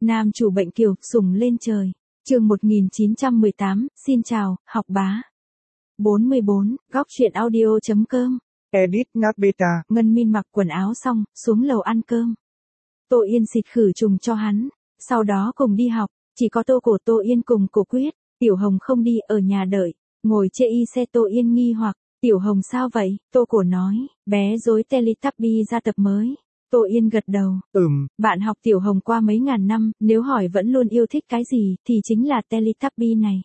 Nam chủ bệnh kiều, sùng lên trời. Chương 1918, xin chào, học bá. 44, góc truyện audio.com. Edit nát beta. Ngân Min mặc quần áo xong, xuống lầu ăn cơm. Tô Yên xịt khử trùng cho hắn, sau đó cùng đi học, chỉ có Tô Yên cùng Cổ Quyết, Tiểu Hồng không đi, ở nhà đợi, ngồi chê y xe. Tô Yên nghi hoặc, Tiểu Hồng sao vậy? Tô Cổ nói, bé rối Teletubby ra tập mới. Tô Yên gật đầu, bạn học Tiểu Hồng qua mấy ngàn năm, nếu hỏi vẫn luôn yêu thích cái gì, thì chính là Teletubby này.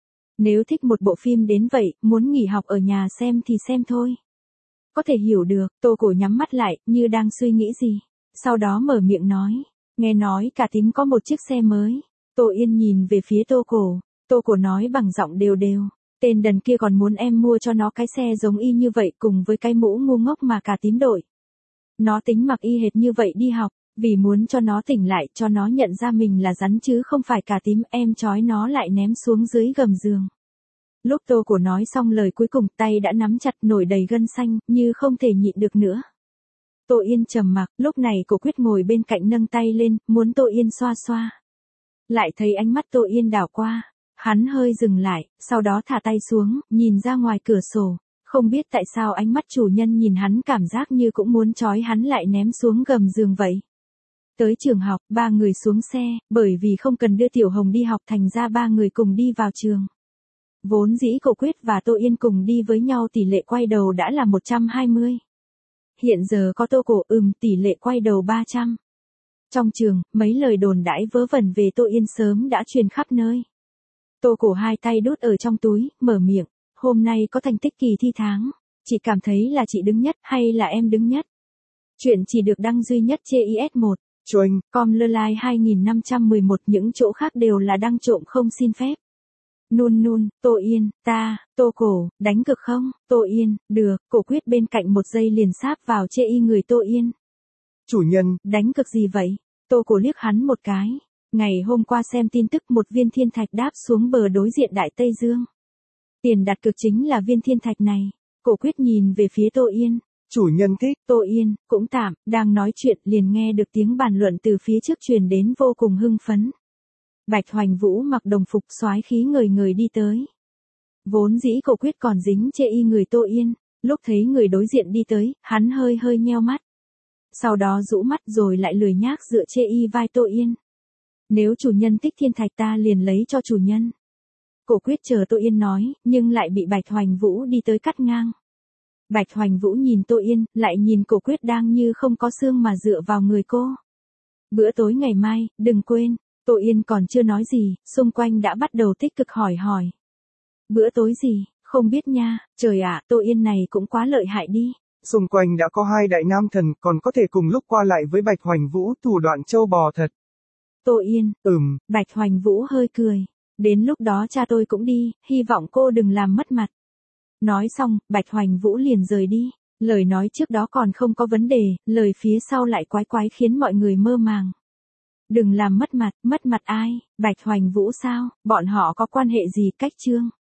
Nếu thích một bộ phim đến vậy, muốn nghỉ học ở nhà xem thì xem thôi. Có thể hiểu được, Tô Cổ nhắm mắt lại, như đang suy nghĩ gì. Sau đó mở miệng nói, nghe nói cả tím có một chiếc xe mới. Tô Yên nhìn về phía Tô Cổ nói bằng giọng đều đều. Tên đần kia còn muốn em mua cho nó cái xe giống y như vậy cùng với cái mũ ngu ngốc mà cả tím đội. Nó tính mặc y hệt như vậy đi học, vì muốn cho nó tỉnh lại, cho nó nhận ra mình là rắn chứ không phải cả tím. Em trói nó lại ném xuống dưới gầm giường. Lúc Tô Cổ nói xong lời cuối cùng, tay đã nắm chặt, nổi đầy gân xanh, như không thể nhịn được nữa. Tô Yên trầm mặc, lúc này Cổ Quyết ngồi bên cạnh nâng tay lên, muốn Tô Yên xoa xoa. Lại thấy ánh mắt Tô Yên đảo qua, hắn hơi dừng lại, sau đó thả tay xuống, nhìn ra ngoài cửa sổ. Không biết tại sao ánh mắt chủ nhân nhìn hắn cảm giác như cũng muốn trói hắn lại ném xuống gầm giường vậy. Tới trường học, ba người xuống xe, bởi vì không cần đưa Tiểu Hồng đi học thành ra ba người cùng đi vào trường. Vốn dĩ Cổ Quyết và Tô Yên cùng đi với nhau tỷ lệ quay đầu đã là 120. Hiện giờ có Tô Cổ tỷ lệ quay đầu 300. Trong trường, mấy lời đồn đãi vớ vẩn về Tô Yên sớm đã truyền khắp nơi. Tô Cổ hai tay đút ở trong túi, mở miệng, hôm nay có thành tích kỳ thi tháng, chị cảm thấy là chị đứng nhất hay là em đứng nhất? Chuyện chỉ được đăng duy nhất trên IS1, Choanh, com.lline 2511, những chỗ khác đều là đăng trộm không xin phép. Nun, Tô Yên, Tô Cổ, đánh cực không? Tô Yên, được. Cổ Quyết bên cạnh một giây liền sáp vào chê y người Tô Yên. Chủ nhân, đánh cực gì vậy? Tô Cổ liếc hắn một cái. Ngày hôm qua xem tin tức một viên thiên thạch đáp xuống bờ đối diện Đại Tây Dương. Tiền đặt cược chính là viên thiên thạch này. Cổ Quyết nhìn về phía Tô Yên. Chủ nhân thích. Tô Yên, cũng tạm, đang nói chuyện liền nghe được tiếng bàn luận từ phía trước truyền đến vô cùng hưng phấn. Bạch Hoành Vũ mặc đồng phục soái khí người đi tới. Vốn dĩ Cổ Quyết còn dính chê y người Tô Yên, lúc thấy người đối diện đi tới, hắn hơi nheo mắt. Sau đó rũ mắt rồi lại lười nhác dựa chê y vai Tô Yên. Nếu chủ nhân thích thiên thạch ta liền lấy cho chủ nhân. Cổ Quyết chờ Tô Yên nói, nhưng lại bị Bạch Hoành Vũ đi tới cắt ngang. Bạch Hoành Vũ nhìn Tô Yên, lại nhìn Cổ Quyết đang như không có xương mà dựa vào người cô. Bữa tối ngày mai, đừng quên. Tô Yên còn chưa nói gì, xung quanh đã bắt đầu tích cực hỏi. Bữa tối gì, không biết nha, trời ạ, Tô Yên này cũng quá lợi hại đi. Xung quanh đã có hai đại nam thần, còn có thể cùng lúc qua lại với Bạch Hoành Vũ, thủ đoạn châu bò thật. Tô Yên, Bạch Hoành Vũ hơi cười. Đến lúc đó cha tôi cũng đi, hy vọng cô đừng làm mất mặt. Nói xong, Bạch Hoành Vũ liền rời đi. Lời nói trước đó còn không có vấn đề, lời phía sau lại quái khiến mọi người mơ màng. Đừng làm mất mặt ai? Bạch Hoành Vũ sao? Bọn họ có quan hệ gì? Cách Trương